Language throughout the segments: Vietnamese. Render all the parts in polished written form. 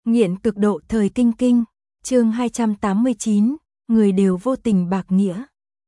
Nghiện cực độ thời kinh kinh, chương 289, người đều vô tình bạc nghĩa.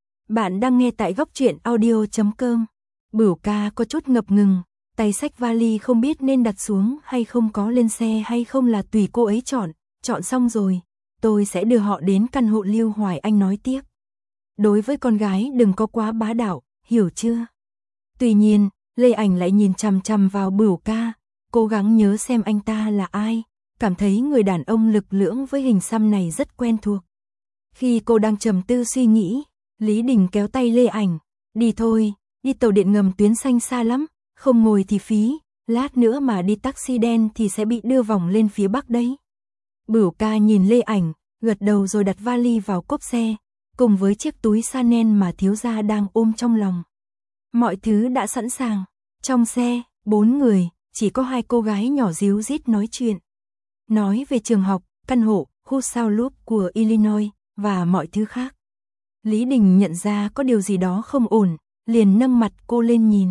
Bạn đang nghe tại góc truyện audio.com. Bửu ca có chút ngập ngừng, tay xách vali không biết nên đặt xuống hay không, có lên xe hay không là tùy cô ấy chọn xong rồi, tôi sẽ đưa họ đến căn hộ. Lưu Hoài Anh nói tiếp. Đối với con gái đừng có quá bá đạo, hiểu chưa? Tuy nhiên, Lê Ảnh lại nhìn chằm chằm vào Bửu ca, cố gắng nhớ xem anh ta là ai, cảm thấy người đàn ông lực lưỡng với hình xăm này rất quen thuộc. Khi cô đang trầm tư suy nghĩ, Lý Đình kéo tay Lê Ảnh, đi thôi, đi tàu điện ngầm tuyến xanh xa lắm, không ngồi thì phí, lát nữa mà đi taxi đen thì sẽ bị đưa vòng lên phía bắc đấy. Bửu ca nhìn Lê Ảnh, gật đầu rồi đặt vali vào cốp xe, cùng với chiếc túi Chanel mà thiếu gia đang ôm trong lòng. Mọi thứ đã sẵn sàng, trong xe, 4 người, chỉ có 2 cô gái nhỏ díu dít nói chuyện. Nói về trường học, căn hộ, khu sao Loop của Illinois, và mọi thứ khác. Lý Đình nhận ra có điều gì đó không ổn, liền nâng mặt cô lên nhìn.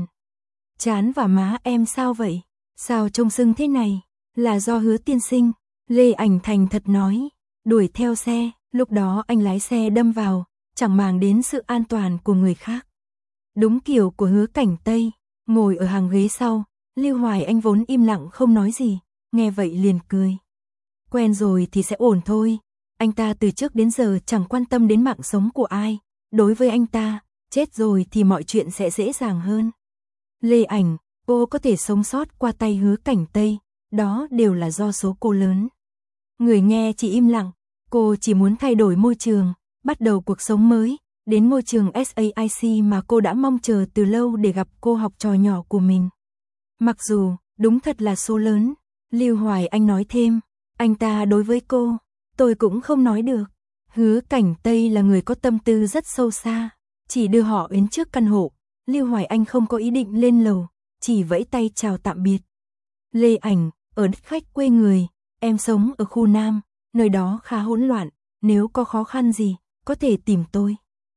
Trán và má em sao vậy? Sao trông sưng thế này? Là do Hứa tiên sinh. Lê Ảnh thành thật nói, đuổi theo xe, lúc đó anh lái xe đâm vào, chẳng màng đến sự an toàn của người khác. Đúng kiểu của Hứa Cảnh Tây, ngồi ở hàng ghế sau, Lưu Hoài Anh vốn im lặng không nói gì, nghe vậy liền cười. Quen rồi thì sẽ ổn thôi, anh ta từ trước đến giờ chẳng quan tâm đến mạng sống của ai, đối với anh ta, chết rồi thì mọi chuyện sẽ dễ dàng hơn. Lê Ảnh, cô có thể sống sót qua tay Hứa Cảnh Tây, đó đều là do số cô lớn. Người nghe chỉ im lặng, cô chỉ muốn thay đổi môi trường, bắt đầu cuộc sống mới, đến ngôi trường SAIC mà cô đã mong chờ từ lâu để gặp cô học trò nhỏ của mình. Mặc dù, đúng thật là số lớn, Lưu Hoài Anh nói thêm, anh ta đối với cô, tôi cũng không nói được. Hứa Cảnh Tây là người có tâm tư rất sâu xa, chỉ đưa họ đến trước căn hộ, Lưu Hoài Anh không có ý định lên lầu, chỉ vẫy tay chào tạm biệt. Lê Ảnh, ở đất khách quê người, em sống ở khu Nam, nơi đó khá hỗn loạn, nếu có khó khăn gì, có thể tìm tôi.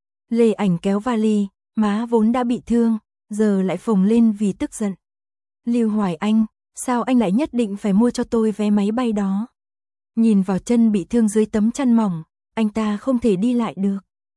Lê Ảnh kéo vali, má vốn đã bị thương, giờ lại phồng lên vì tức giận. Lưu Hoài Anh, sao anh lại nhất định phải mua cho tôi vé máy bay đó? Nhìn vào chân bị thương dưới tấm chăn mỏng, anh ta không thể đi lại được.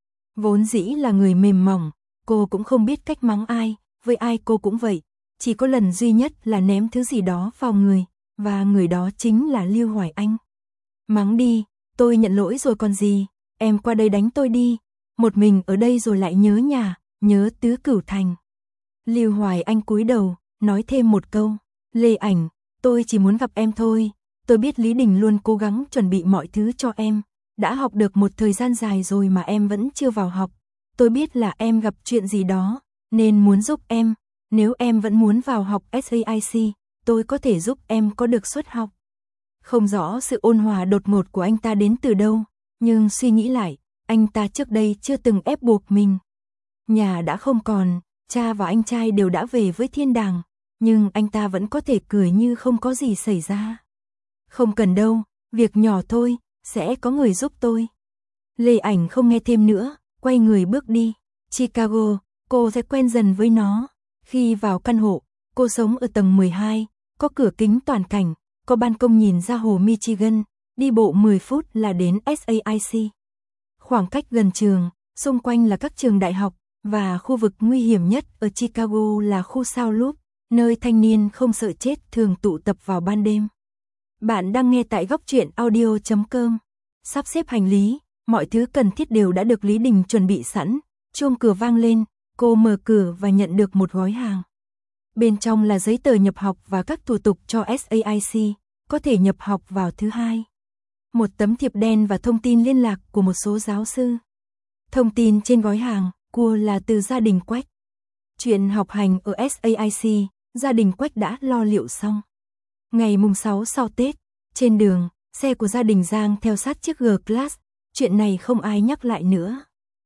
Vốn dĩ là người mềm mỏng, cô cũng không biết cách mắng ai, với ai cô cũng vậy. Chỉ có lần duy nhất là ném thứ gì đó vào người, và người đó chính là Lưu Hoài Anh. Mắng đi, tôi nhận lỗi rồi còn gì, em qua đây đánh tôi đi. Một mình ở đây rồi lại nhớ nhà, nhớ Tứ Cửu Thành. Lưu Hoài Anh cúi đầu, nói thêm một câu, Lê Ảnh, tôi chỉ muốn gặp em thôi. Tôi biết Lý Đình luôn cố gắng chuẩn bị mọi thứ cho em, đã học được một thời gian dài rồi mà em vẫn chưa vào học. Tôi biết là em gặp chuyện gì đó, nên muốn giúp em. Nếu em vẫn muốn vào học SAIC, tôi có thể giúp em có được suất học. Không rõ sự ôn hòa đột ngột của anh ta đến từ đâu, nhưng suy nghĩ lại, anh ta trước đây chưa từng ép buộc mình. Nhà đã không còn, cha và anh trai đều đã về với thiên đàng, nhưng anh ta vẫn có thể cười như không có gì xảy ra. Không cần đâu, việc nhỏ thôi, sẽ có người giúp tôi. Lê Ảnh không nghe thêm nữa, quay người bước đi. Chicago, cô sẽ quen dần với nó. Khi vào căn hộ, cô sống ở tầng 12, có cửa kính toàn cảnh, có ban công nhìn ra hồ Michigan, đi bộ 10 phút là đến SAIC. Khoảng cách gần trường, xung quanh là các trường đại học, và khu vực nguy hiểm nhất ở Chicago là khu sao Loop, nơi thanh niên không sợ chết thường tụ tập vào ban đêm. Bạn đang nghe tại góc truyện audio.com. Sắp xếp hành lý, mọi thứ cần thiết đều đã được Lý Đình chuẩn bị sẵn. Chuông cửa vang lên, cô mở cửa và nhận được một gói hàng. Bên trong là giấy tờ nhập học và các thủ tục cho SAIC, có thể nhập học vào thứ Hai. Một tấm thiệp đen và thông tin liên lạc của một số giáo sư. Thông tin trên gói hàng, cua là từ gia đình Quách. Chuyện học hành ở SAIC, gia đình Quách đã lo liệu xong. Ngày mùng 6 sau Tết, trên đường, xe của gia đình Giang theo sát chiếc G-Class, chuyện này không ai nhắc lại nữa.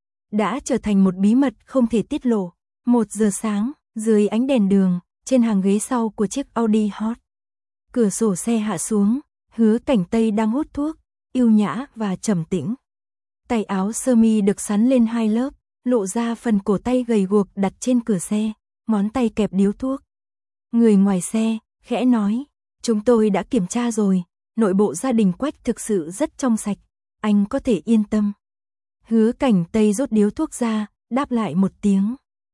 Đã trở thành một bí mật không thể tiết lộ. 1 giờ sáng, dưới ánh đèn đường, trên hàng ghế sau của chiếc Audi Hot. Cửa sổ xe hạ xuống, Hứa Cảnh Tây đang hút thuốc, yêu nhã và trầm tĩnh. Tay áo sơ mi được xắn lên 2 lớp, lộ ra phần cổ tay gầy guộc đặt trên cửa xe, ngón tay kẹp điếu thuốc. Người ngoài xe, khẽ nói, chúng tôi đã kiểm tra rồi, nội bộ gia đình Quách thực sự rất trong sạch, anh có thể yên tâm. Hứa Cảnh Tây rút điếu thuốc ra, đáp lại một tiếng.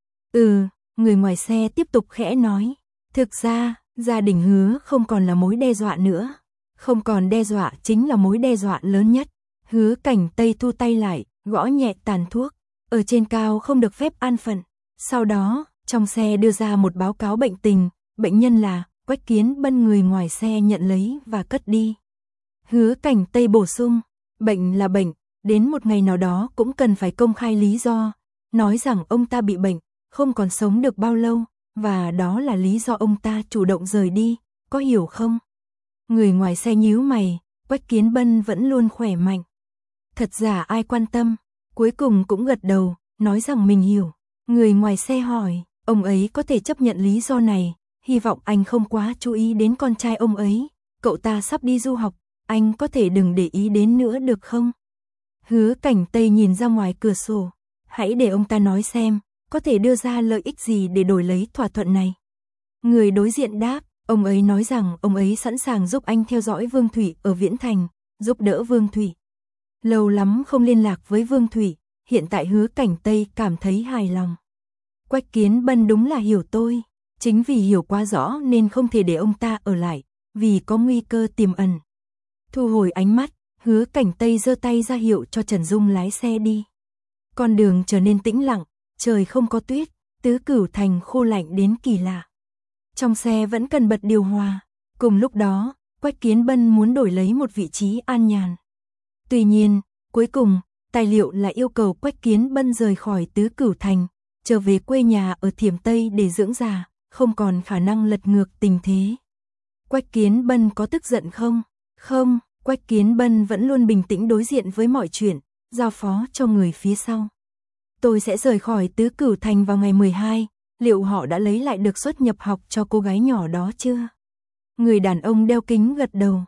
Người ngoài xe tiếp tục khẽ nói. Thực ra, gia đình Hứa không còn là mối đe dọa nữa. Không còn đe dọa chính là mối đe dọa lớn nhất. Hứa Cảnh Tây thu tay lại, gõ nhẹ tàn thuốc. Ở trên cao không được phép an phận. Sau đó, trong xe đưa ra một báo cáo bệnh tình. Bệnh nhân là Quách Kiến Bân. Người ngoài xe nhận lấy và cất đi. Hứa Cảnh Tây bổ sung. Bệnh là bệnh, đến một ngày nào đó cũng cần phải công khai lý do. Nói rằng ông ta bị bệnh, không còn sống được bao lâu. Và đó là lý do ông ta chủ động rời đi, có hiểu không? Người ngoài xe nhíu mày, Quách Kiến Bân vẫn luôn khỏe mạnh. Thật ra ai quan tâm, cuối cùng cũng gật đầu, nói rằng mình hiểu. Người ngoài xe hỏi, ông ấy có thể chấp nhận lý do này, hy vọng anh không quá chú ý đến con trai ông ấy. Cậu ta sắp đi du học, anh có thể đừng để ý đến nữa được không? Hứa Cảnh Tây nhìn ra ngoài cửa sổ, hãy để ông ta nói xem, có thể đưa ra lợi ích gì để đổi lấy thỏa thuận này. Người đối diện đáp, ông ấy nói rằng ông ấy sẵn sàng giúp anh theo dõi Vương Thủy ở Viễn Thành, giúp đỡ Vương Thủy. Lâu lắm không liên lạc với Vương Thủy, hiện tại Hứa Cảnh Tây cảm thấy hài lòng. Quách Kiến Bân đúng là hiểu tôi, chính vì hiểu quá rõ nên không thể để ông ta ở lại, vì có nguy cơ tiềm ẩn. Thu hồi ánh mắt, Hứa Cảnh Tây giơ tay ra hiệu cho Trần Dung lái xe đi. Con đường trở nên tĩnh lặng, trời không có tuyết, Tứ Cửu Thành khô lạnh đến kỳ lạ. Trong xe vẫn cần bật điều hòa. Cùng lúc đó, Quách Kiến Bân muốn đổi lấy một vị trí an nhàn. Tuy nhiên, cuối cùng, tài liệu lại yêu cầu Quách Kiến Bân rời khỏi Tứ Cửu Thành, trở về quê nhà ở Thiểm Tây để dưỡng già, không còn khả năng lật ngược tình thế. Quách Kiến Bân có tức giận không? Không, Quách Kiến Bân vẫn luôn bình tĩnh đối diện với mọi chuyện, giao phó cho người phía sau. Tôi sẽ rời khỏi Tứ Cửu Thành vào ngày 12, liệu họ đã lấy lại được suất nhập học cho cô gái nhỏ đó chưa? Người đàn ông đeo kính gật đầu.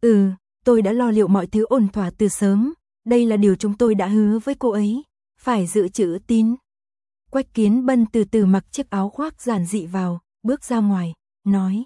Tôi đã lo liệu mọi thứ ổn thỏa từ sớm, đây là điều chúng tôi đã hứa với cô ấy, phải giữ chữ tín. Quách Kiến Bân từ từ mặc chiếc áo khoác giản dị vào, bước ra ngoài, nói.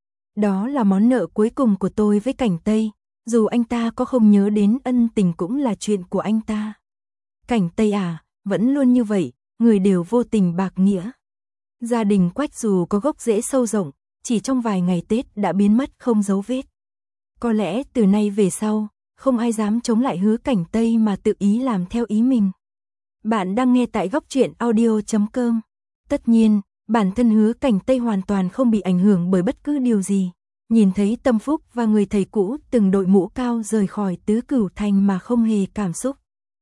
Đó là món nợ cuối cùng của tôi với Cảnh Tây, dù anh ta có không nhớ đến ân tình cũng là chuyện của anh ta. Cảnh Tây à, vẫn luôn như vậy, người đều vô tình bạc nghĩa. Gia đình Quách dù có gốc rễ sâu rộng, chỉ trong vài ngày Tết đã biến mất không dấu vết. Có lẽ từ nay về sau, không ai dám chống lại Hứa Cảnh Tây mà tự ý làm theo ý mình. Bạn đang nghe tại Góc Truyện Audio.com. Tất nhiên, bản thân Hứa Cảnh Tây hoàn toàn không bị ảnh hưởng bởi bất cứ điều gì. Nhìn thấy Tâm Phúc và người thầy cũ từng đội mũ cao rời khỏi Tứ Cửu Thành mà không hề cảm xúc.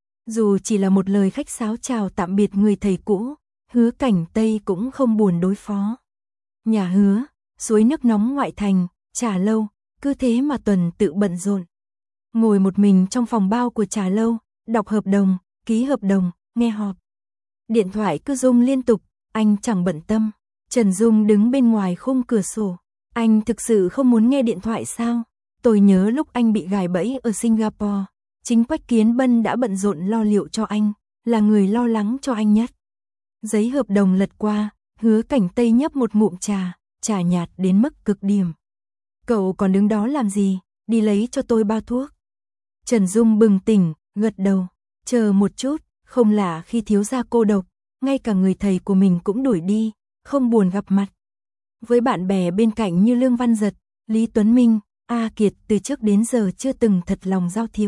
Dù chỉ là một lời khách sáo chào tạm biệt người thầy cũ, Hứa Cảnh Tây cũng không buồn đối phó. Nhà Hứa, suối nước nóng ngoại thành, trà lâu, cứ thế mà tuần tự bận rộn. Ngồi một mình trong phòng bao của trà lâu, đọc hợp đồng, ký hợp đồng, nghe họp. Điện thoại cứ rung liên tục, anh chẳng bận tâm. Trần Dung đứng bên ngoài khung cửa sổ. Anh thực sự không muốn nghe điện thoại sao? Tôi nhớ lúc anh bị gài bẫy ở Singapore, chính Quách Kiến Bân đã bận rộn lo liệu cho anh, là người lo lắng cho anh nhất. Giấy hợp đồng lật qua, Hứa Cảnh Tây nhấp một ngụm trà nhạt đến mức cực điểm. Cậu còn đứng đó làm gì? Đi lấy cho tôi bao thuốc. Trần Dung bừng tỉnh, gật đầu. Chờ một chút, không lạ khi thiếu gia cô độc, ngay cả người thầy của mình cũng đuổi đi, không buồn gặp mặt. Với bạn bè bên cạnh như Lương Văn Giật, Lý Tuấn Minh, A Kiệt từ trước đến giờ chưa từng thật lòng giao thiệp.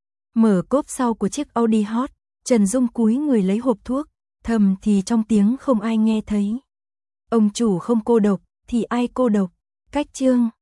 Mở cốp sau của chiếc Audi Hot, Trần Dung cúi người lấy hộp thuốc, thầm thì trong tiếng không ai nghe thấy. Ông chủ không cô độc, thì ai cô độc? Cách chương